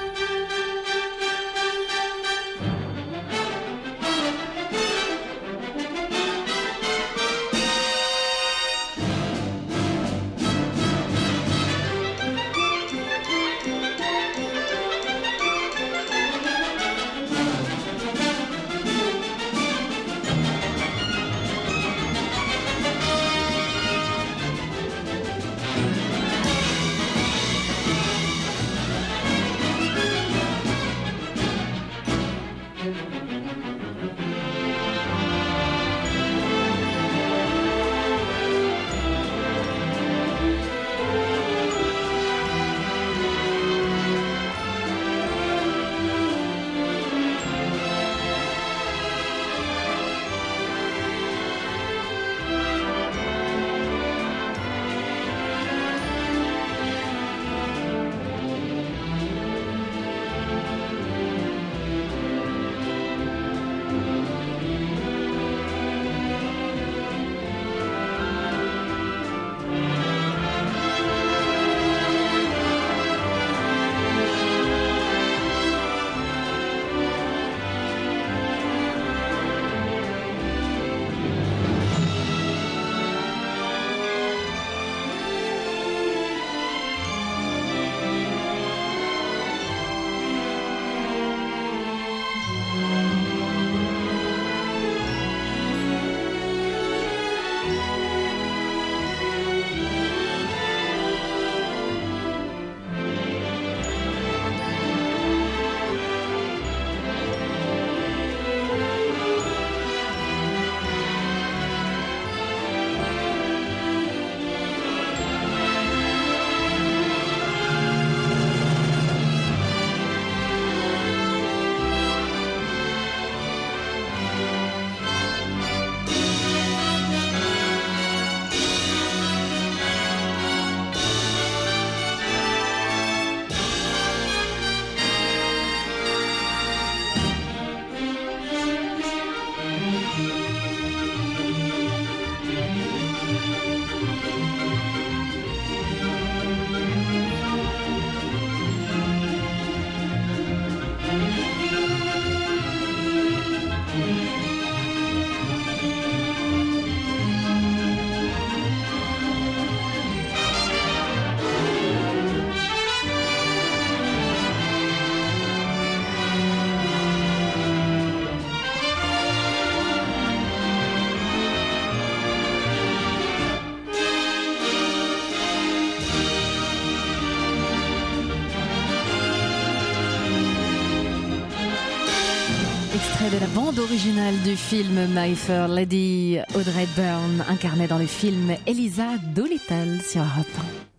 Extrait de la bande originale du film My Fair Lady, Audrey Hepburn incarnée dans le film Elisa Doolittle sur Europe 1.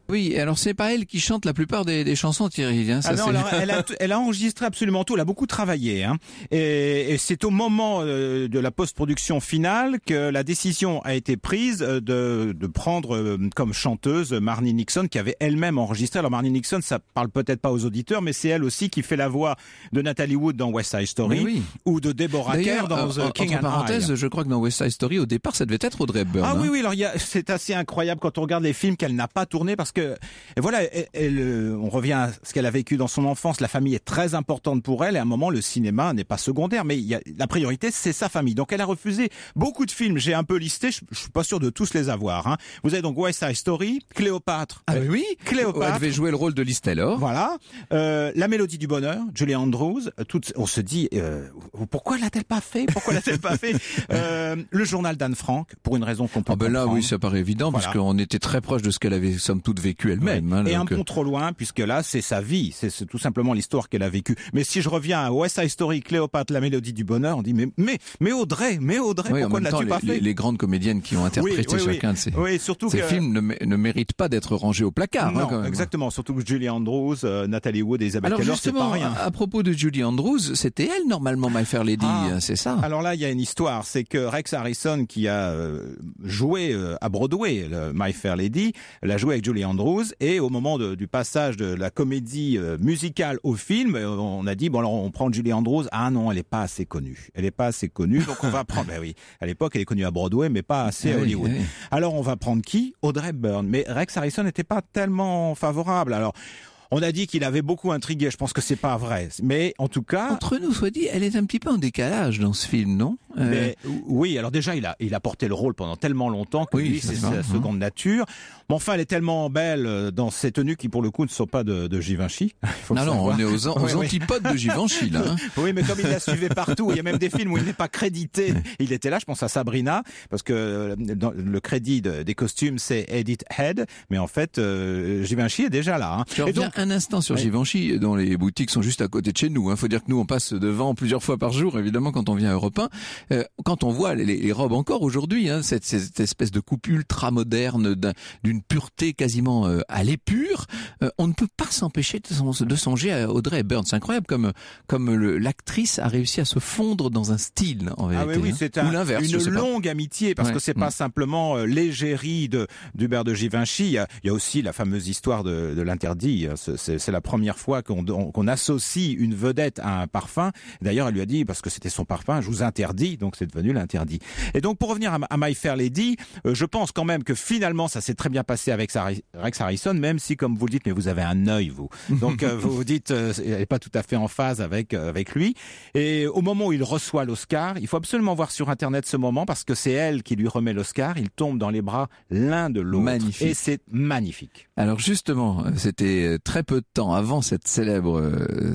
Oui, alors c'est pas elle qui chante la plupart des chansons, Thierry. Hein, ça, Ah non, alors, elle a enregistré absolument tout, elle a beaucoup travaillé. Hein, et c'est au moment de la post-production finale que la décision a été prise de prendre comme chanteuse Marni Nixon, qui avait elle-même enregistré. Alors Marni Nixon, ça parle peut-être pas aux auditeurs, mais c'est elle aussi qui fait la voix de Natalie Wood dans West Side Story, oui. ou de Deborah Kerr dans The King entre parenthèses, and I. Je crois que dans West Side Story, au départ, ça devait être Audrey Hepburn. Ah oui, oui, alors c'est assez incroyable quand on regarde les films qu'elle n'a pas tournés, parce que et voilà, on revient à ce qu'elle a vécu dans son enfance. La famille est très importante pour elle, et à un moment, le cinéma n'est pas secondaire, mais la priorité, c'est sa famille. Donc elle a refusé beaucoup de films. J'ai un peu listé, je suis pas sûr de tous les avoir. Hein. Vous avez donc West Side Story, Cléopâtre. Ah oui, Cléopâtre. Elle devait jouer le rôle de Liz Taylor. Voilà. La Mélodie du bonheur, Julie Andrews. On se dit, pourquoi l'a-t-elle pas fait? Pourquoi l'a-t-elle pas fait? Le journal d'Anne Frank, pour une raison qu'on peut comprendre. Là, oui, ça paraît évident, voilà. parce qu'on était très proche de ce qu'elle avait, somme toute, vécu elle-même. Ouais. Hein, et donc... un pont trop loin, puisque là, c'est sa vie. C'est tout simplement l'histoire qu'elle a vécue. Mais si je reviens à West Side Story, Cléopâtre, La Mélodie du bonheur, on dit, mais Audrey, oui, pourquoi ne l'as-tu pas fait? Les grandes comédiennes qui ont interprété chacun de ces films ne méritent pas d'être rangés au placard. Non, hein, quand même. Exactement. Surtout que Julie Andrews, Natalie Wood et Isabelle Alors Taylor, c'est pas rien. À propos de Julie Andrews, c'était elle, normalement, My Fair Lady, c'est ça? Alors là, il y a une histoire. C'est que Rex Harrison, qui a joué à Broadway, My Fair Lady, l'a joué avec Julie Andrews, et au moment du passage de la comédie musicale au film, on a dit, bon alors on prend Julie Andrews. Ah non, elle est pas assez connue. Elle est pas assez connue, donc on va prendre, ben oui, à l'époque elle est connue à Broadway, mais pas assez à Hollywood. Oui. Alors on va prendre qui? Audrey Hepburn. Mais Rex Harrison n'était pas tellement favorable. Alors, on a dit qu'il avait beaucoup intrigué, je pense que c'est pas vrai. Mais en tout cas... Entre nous, soit dit, elle est un petit peu en décalage dans ce film, non? Mais, oui, alors déjà, il a porté le rôle pendant tellement longtemps que lui, c'est sa seconde nature. Mais enfin, elle est tellement belle dans ses tenues qui, pour le coup, ne sont pas de Givenchy. Non, on est aux antipodes de Givenchy, là. Hein. Oui, mais comme il la suivait partout, il y a même des films où il n'est pas crédité. Il était là, je pense à Sabrina, parce que dans le crédit des costumes, c'est Edith Head, mais en fait, Givenchy est déjà là. Hein. Je reviens un instant sur Givenchy, dont les boutiques sont juste à côté de chez nous. Hein. Faut dire que nous, on passe devant plusieurs fois par jour, évidemment, quand on vient à Europe 1. Quand on voit les robes encore aujourd'hui, hein, cette espèce de coupe ultra moderne d'une pureté quasiment à l'épure, on ne peut pas s'empêcher de songer à Audrey Hepburn. C'est incroyable comme l'actrice a réussi à se fondre dans un style, en vérité. Ah oui, c'est ou l'inverse, une longue amitié, parce que c'est pas simplement l'égérie d'Hubert de Givenchy. Il y a aussi la fameuse histoire de l'interdit. C'est la première fois qu'on associe une vedette à un parfum. D'ailleurs, elle lui a dit, parce que c'était son parfum, je vous interdis, donc c'est devenu l'interdit. Et donc, pour revenir à My Fair Lady, je pense quand même que finalement, ça s'est très bien passé avec Rex Harrison, même si, comme vous le dites, mais vous avez un œil, vous. Donc, vous vous dites, elle n'est pas tout à fait en phase avec lui. Et au moment où il reçoit l'Oscar, il faut absolument voir sur Internet ce moment, parce que c'est elle qui lui remet l'Oscar. Ils tombent dans les bras l'un de l'autre. Magnifique. Et c'est magnifique. Alors justement, c'était très peu de temps avant cette célèbre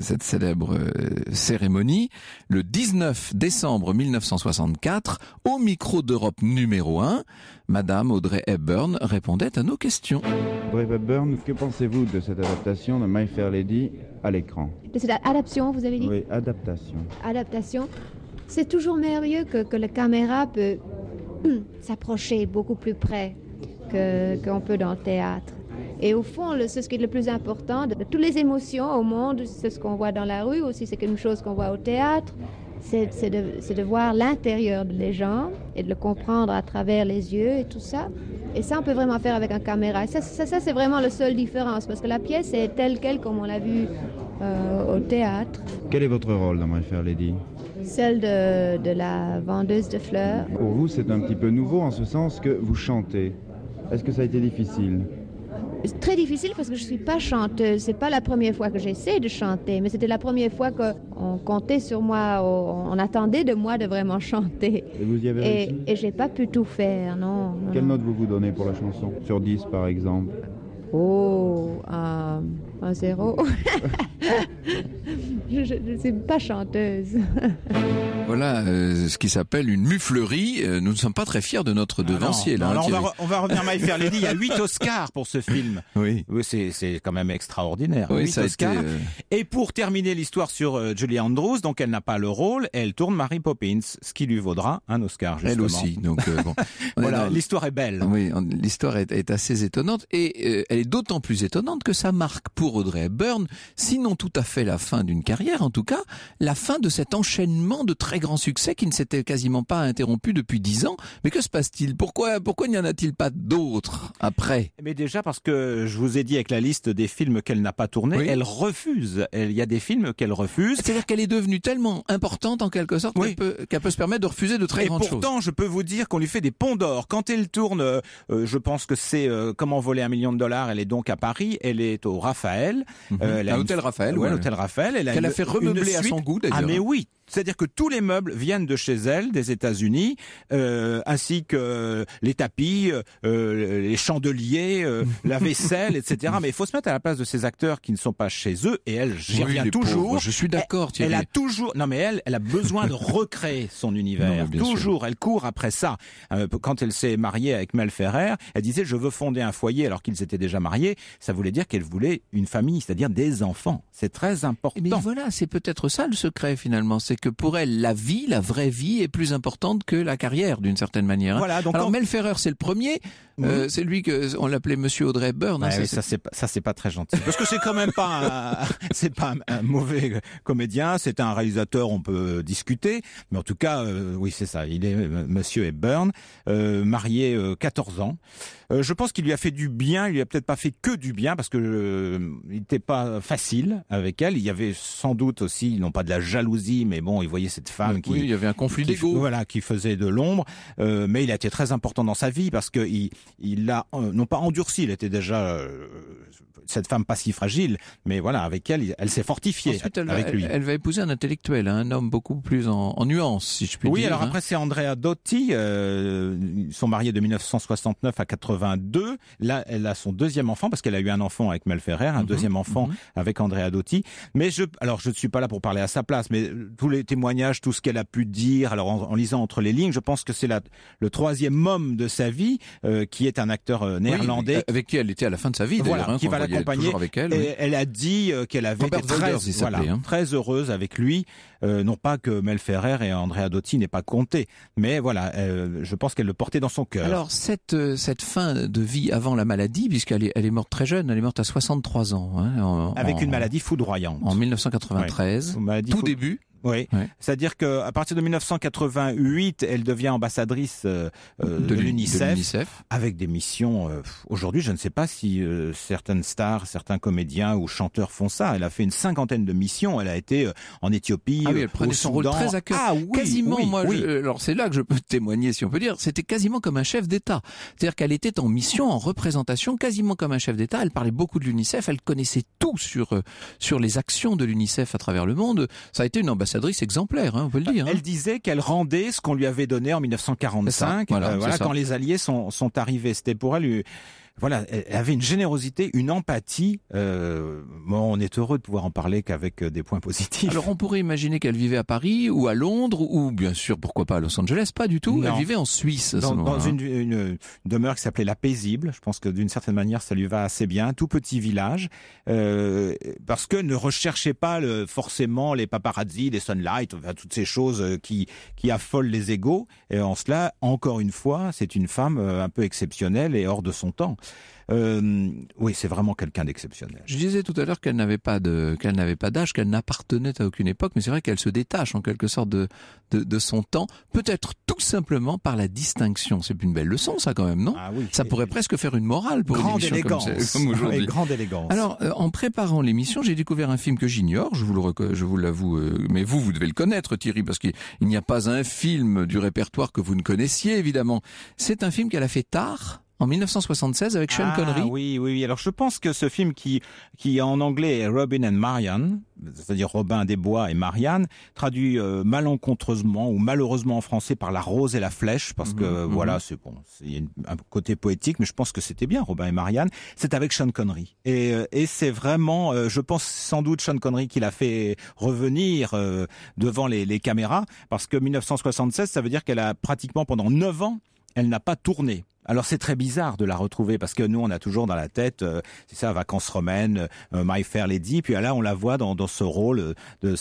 cérémonie, le 19 décembre 1964, au micro d'Europe numéro 1, Madame Audrey Hepburn répondait à nos questions. Audrey Hepburn, que pensez-vous de cette adaptation de My Fair Lady à l'écran? De cette adaptation, vous avez dit? Oui, adaptation. Adaptation. C'est toujours merveilleux que la caméra peut s'approcher beaucoup plus près qu'on peut dans le théâtre. Et au fond, c'est ce qui est le plus important de toutes les émotions au monde, c'est ce qu'on voit dans la rue, aussi c'est quelque chose qu'on voit au théâtre, c'est de voir l'intérieur des gens et de le comprendre à travers les yeux et tout ça. Et ça, on peut vraiment faire avec une caméra. Ça c'est vraiment la seule différence, parce que la pièce est telle quelle comme on l'a vue au théâtre. Quel est votre rôle dans My Fair Lady? Celle de la vendeuse de fleurs. Pour vous, c'est un petit peu nouveau en ce sens que vous chantez. Est-ce que ça a été difficile? C'est très difficile parce que je ne suis pas chanteuse. C'est pas la première fois que j'essaie de chanter, mais c'était la première fois qu'on comptait sur moi, on attendait de moi de vraiment chanter. Et vous y avez réussi? Et j'ai pas pu tout faire, non. Quelle note vous donnez pour la chanson? Sur 10 par exemple? Oh, un 0. Je ne suis pas chanteuse. Voilà ce qui s'appelle une muflerie. Nous ne sommes pas très fiers de notre devancier. Non, là, alors on va revenir à My Fair Lady. Il y a 8 Oscars pour ce film. Oui. Oui, c'est quand même extraordinaire. Oui, 8 ça a Oscars. été, Et pour terminer l'histoire sur Julie Andrews, donc elle n'a pas le rôle, elle tourne Mary Poppins, ce qui lui vaudra un Oscar, justement. Elle aussi. Donc, bon. Voilà, l'histoire est belle. Oui, l'histoire est assez étonnante et elle est d'autant plus étonnante que ça marque pour Audrey Hepburn, sinon tout à fait la fin d'une carrière, en tout cas, la fin de cet enchaînement de très grands succès qui ne s'était quasiment pas interrompu depuis 10 ans. Mais que se passe-t-il ? Pourquoi n'y en a-t-il pas d'autres après ? Mais déjà parce que je vous ai dit avec la liste des films qu'elle n'a pas tournés, Oui. elle refuse. Il y a des films qu'elle refuse. C'est-à-dire qu'elle est devenue tellement importante en quelque sorte Oui. qu'elle peut se permettre de refuser de très grandes choses. Et pourtant, je peux vous dire qu'on lui fait des ponts d'or. Quand elle tourne, je pense que c'est Comment voler $1 million, elle est donc à Paris, elle est au Raphaël. À l'hôtel Raphaël. Ouais, l'hôtel Raphaël. Qu'elle a fait remeubler à son goût d'ailleurs. Ah mais oui. C'est-à-dire que tous les meubles viennent de chez elle, des États-Unis, ainsi que les tapis, les chandeliers, la vaisselle, etc. Mais il faut se mettre à la place de ces acteurs qui ne sont pas chez eux. Et elle, j'y reviens les toujours. pauvres, je suis d'accord, Thierry. Elle a toujours, non mais elle a besoin de recréer son univers. Non, bien toujours, elle court après ça. Quand elle s'est mariée avec Mel Ferrer, elle disait je veux fonder un foyer alors qu'ils étaient déjà mariés. Ça voulait dire qu'elle voulait une famille, c'est-à-dire des enfants. C'est très important. Mais voilà, c'est peut-être ça le secret finalement, c'est que pour elle, la vie, la vraie vie est plus importante que la carrière d'une certaine manière. Voilà, donc alors Mel Ferrer, c'est le premier, c'est lui on l'appelait Monsieur Audrey Hepburn. Ouais, ça c'est pas très gentil. Parce que c'est quand même pas c'est pas un mauvais comédien, c'est un réalisateur, on peut discuter, mais en tout cas, oui c'est ça, il est Monsieur Hepburn, marié 14 ans. Je pense qu'il lui a fait du bien, il lui a peut-être pas fait que du bien parce que il n'était pas facile avec elle. Il y avait sans doute aussi, non pas de la jalousie, mais bon, il voyait cette femme qui, oui, il y avait un conflit d'ego, voilà, qui faisait de l'ombre. Mais il a été très important dans sa vie parce que il l'a non pas endurci, il était déjà cette femme pas si fragile, mais voilà, avec elle s'est fortifiée. Ensuite, avec lui. Elle va épouser un intellectuel, un homme beaucoup plus en nuances, si je puis dire. Oui, alors après c'est Andrea Dotti, ils sont mariés de 1969 à 82. Là, elle a son deuxième enfant parce qu'elle a eu un enfant avec Mel Ferrer, un deuxième enfant avec Andrea Dotti. Mais je ne suis pas là pour parler à sa place, mais tous les témoignages, tout ce qu'elle a pu dire, alors en lisant entre les lignes, je pense que c'est le troisième homme de sa vie, qui est un acteur néerlandais. Oui, avec qui elle était à la fin de sa vie, d'ailleurs. Voilà, qui va l'accompagner. Et elle a dit qu'elle avait été très heureuse avec lui. Non pas que Mel Ferrer et Andrea Dotti n'aient pas compté, mais voilà, je pense qu'elle le portait dans son cœur. Alors cette fin de vie avant la maladie, puisqu'elle est morte très jeune, elle est morte à 63 ans. Avec une maladie foudroyante. En 1993, tout début. Oui, c'est-à-dire que à partir de 1988, elle devient ambassadrice de l'UNICEF avec des missions. Aujourd'hui, je ne sais pas si certaines stars, certains comédiens ou chanteurs font ça. Elle a fait une 50aine de missions. Elle a été en Éthiopie, ah oui, elle prenait son rôle très à cœur. Ah oui, quasiment, oui. Alors c'est là que je peux témoigner, si on peut dire. C'était quasiment comme un chef d'État. C'est-à-dire qu'elle était en mission, en représentation, quasiment comme un chef d'État. Elle parlait beaucoup de l'UNICEF. Elle connaissait tout sur les actions de l'UNICEF à travers le monde. Ça a été une ambassadrice exemplaire, on peut le dire. Elle disait qu'elle rendait ce qu'on lui avait donné en 1945, quand les Alliés sont arrivés. C'était pour elle... Voilà, elle avait une générosité, une empathie. On est heureux de pouvoir en parler qu'avec des points positifs. Alors on pourrait imaginer qu'elle vivait à Paris ou à Londres ou bien sûr pourquoi pas à Los Angeles, pas du tout. Non. Elle vivait en Suisse. Dans une demeure qui s'appelait La Paisible. Je pense que d'une certaine manière ça lui va assez bien. Tout petit village, parce que ne recherchez pas forcément les paparazzi, les sunlight, enfin, toutes ces choses qui affolent les égos. Et en cela, encore une fois, c'est une femme un peu exceptionnelle et hors de son temps. Oui, c'est vraiment quelqu'un d'exceptionnel. Je disais tout à l'heure qu'elle n'avait pas d'âge, qu'elle n'appartenait à aucune époque, mais c'est vrai qu'elle se détache en quelque sorte de son temps, peut-être tout simplement par la distinction. C'est une belle leçon, ça quand même, non? Ah oui, ça pourrait presque faire une morale pour grande une émission comme aujourd'hui. Grande élégance. Alors, en préparant l'émission, j'ai découvert un film que j'ignore, je vous l'avoue, mais vous devez le connaître, Thierry, parce qu'il n'y a pas un film du répertoire que vous ne connaissiez, évidemment. C'est un film qu'elle a fait tard, en 1976 avec Sean Connery. Oui. Alors je pense que ce film qui en anglais est Robin and Marian, c'est-à-dire Robin des Bois et Marianne, traduit malencontreusement ou malheureusement en français par La Rose et la Flèche, parce que voilà, c'est bon, il y a un côté poétique, mais je pense que c'était bien Robin et Marianne. C'est avec Sean Connery et c'est vraiment, je pense sans doute Sean Connery qui l'a fait revenir devant les caméras, parce que 1976, ça veut dire qu'elle a pratiquement pendant 9 ans, elle n'a pas tourné. Alors c'est très bizarre de la retrouver parce que nous on a toujours dans la tête, c'est ça, Vacances romaines, My Fair Lady, puis là on la voit dans ce rôle de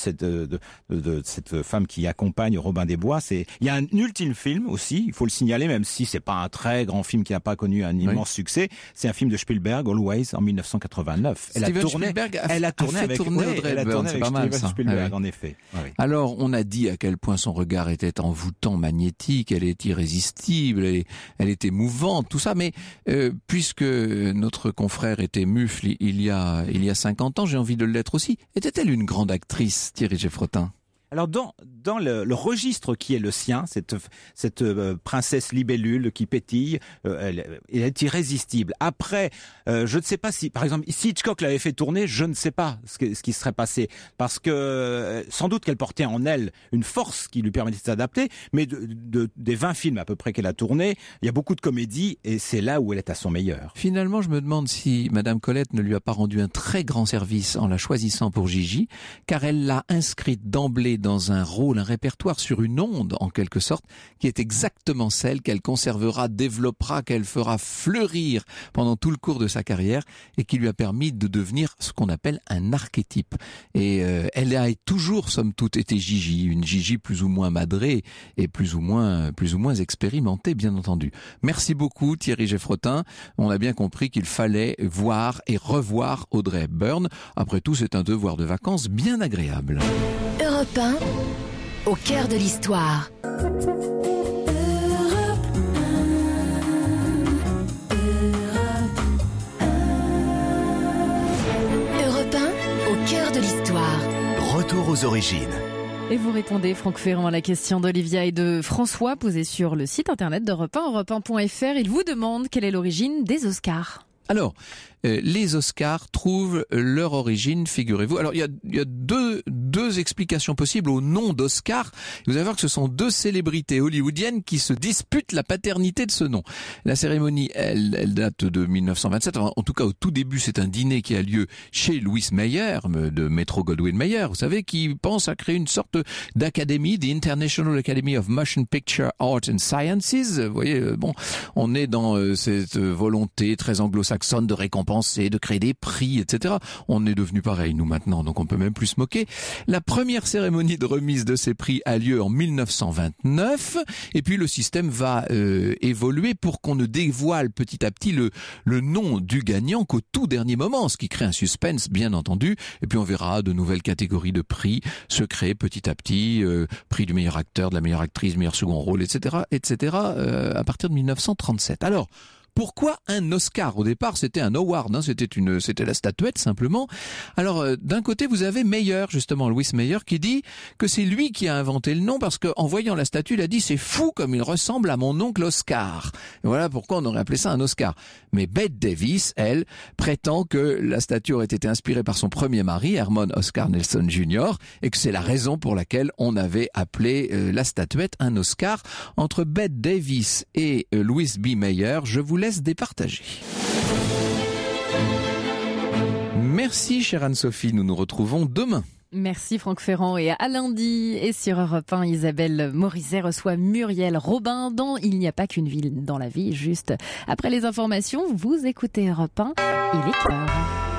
cette femme qui accompagne Robin des Bois. Il y a un ultime film aussi, il faut le signaler, même si c'est pas un très grand film qui n'a pas connu un immense succès. C'est un film de Spielberg, Always, en 1989. Elle a tourné avec Audrey Hepburn, c'est pas mal ça. Spielberg, en effet. Oui. Alors on a dit à quel point son regard était envoûtant, magnétique, elle est irrésistible, elle était mouvante, tout ça, mais puisque notre confrère était mufle il y a 50 ans, j'ai envie de l'être aussi. Était-elle une grande actrice, Thierry Geffrotin ? Alors dans le registre qui est le sien, cette princesse libellule qui pétille, elle est irrésistible. Après, je ne sais pas si, par exemple, si Hitchcock l'avait fait tourner, je ne sais pas ce qui serait passé, parce que sans doute qu'elle portait en elle une force qui lui permettait de s'adapter, mais des 20 films à peu près qu'elle a tourné, il y a beaucoup de comédies et c'est là où elle est à son meilleur. Finalement, je me demande si Madame Colette ne lui a pas rendu un très grand service en la choisissant pour Gigi, car elle l'a inscrite d'emblée dans un rôle, un répertoire sur une onde en quelque sorte, qui est exactement celle qu'elle conservera, développera, qu'elle fera fleurir pendant tout le cours de sa carrière et qui lui a permis de devenir ce qu'on appelle un archétype. Et elle a toujours, somme toute, été Gigi, une Gigi plus ou moins madrée et plus ou moins expérimentée, bien entendu. Merci beaucoup Thierry Geffrotin. On a bien compris qu'il fallait voir et revoir Audrey Hepburn. Après tout, c'est un devoir de vacances bien agréable. Europe 1, au cœur de l'histoire. Europe 1, au cœur de l'histoire. Retour aux origines. Et vous répondez, Franck Ferrand, à la question d'Olivia et de François posée sur le site internet d'Europe 1, europe1.fr. Ils vous demandent quelle est l'origine des Oscars. Alors, les Oscars trouvent leur origine, figurez-vous. Alors, il y a deux explications possibles au nom d'Oscar. Vous allez voir que ce sont deux célébrités hollywoodiennes qui se disputent la paternité de ce nom. La cérémonie, elle date de 1927. En tout cas, au tout début, c'est un dîner qui a lieu chez Louis Mayer, de Metro-Goldwyn-Mayer, vous savez, qui pense à créer une sorte d'académie, the International Academy of Motion Picture Art and Sciences. Vous voyez, bon, on est dans cette volonté très anglo-saxonne de récompenser, de créer des prix, etc. On est devenu pareil, nous, maintenant, donc on peut même plus se moquer. La première cérémonie de remise de ces prix a lieu en 1929, et puis le système va évoluer pour qu'on ne dévoile petit à petit le nom du gagnant qu'au tout dernier moment, ce qui crée un suspense, bien entendu, et puis on verra de nouvelles catégories de prix se créer petit à petit, prix du meilleur acteur, de la meilleure actrice, meilleur second rôle, etc., à partir de 1937. Alors, pourquoi un Oscar ? Au départ, c'était un award, hein, c'était la statuette simplement. Alors, d'un côté, vous avez Mayer, justement, Louis Mayer, qui dit que c'est lui qui a inventé le nom parce qu'en voyant la statue, il a dit « c'est fou comme il ressemble à mon oncle Oscar ». Et voilà pourquoi on aurait appelé ça un Oscar. Mais Bette Davis, elle, prétend que la statue aurait été inspirée par son premier mari, Herman Oscar Nelson Jr., et que c'est la raison pour laquelle on avait appelé la statuette un Oscar. Entre Bette Davis et Louis B. Mayer, je vous laisse départager. Merci chère Anne-Sophie, nous nous retrouvons demain. Merci Franck Ferrand, et à lundi. Et sur Europe 1, Isabelle Morizet reçoit Muriel Robin dans Il n'y a pas qu'une ville dans la vie. Juste après les informations, vous écoutez Europe 1, il est 4h.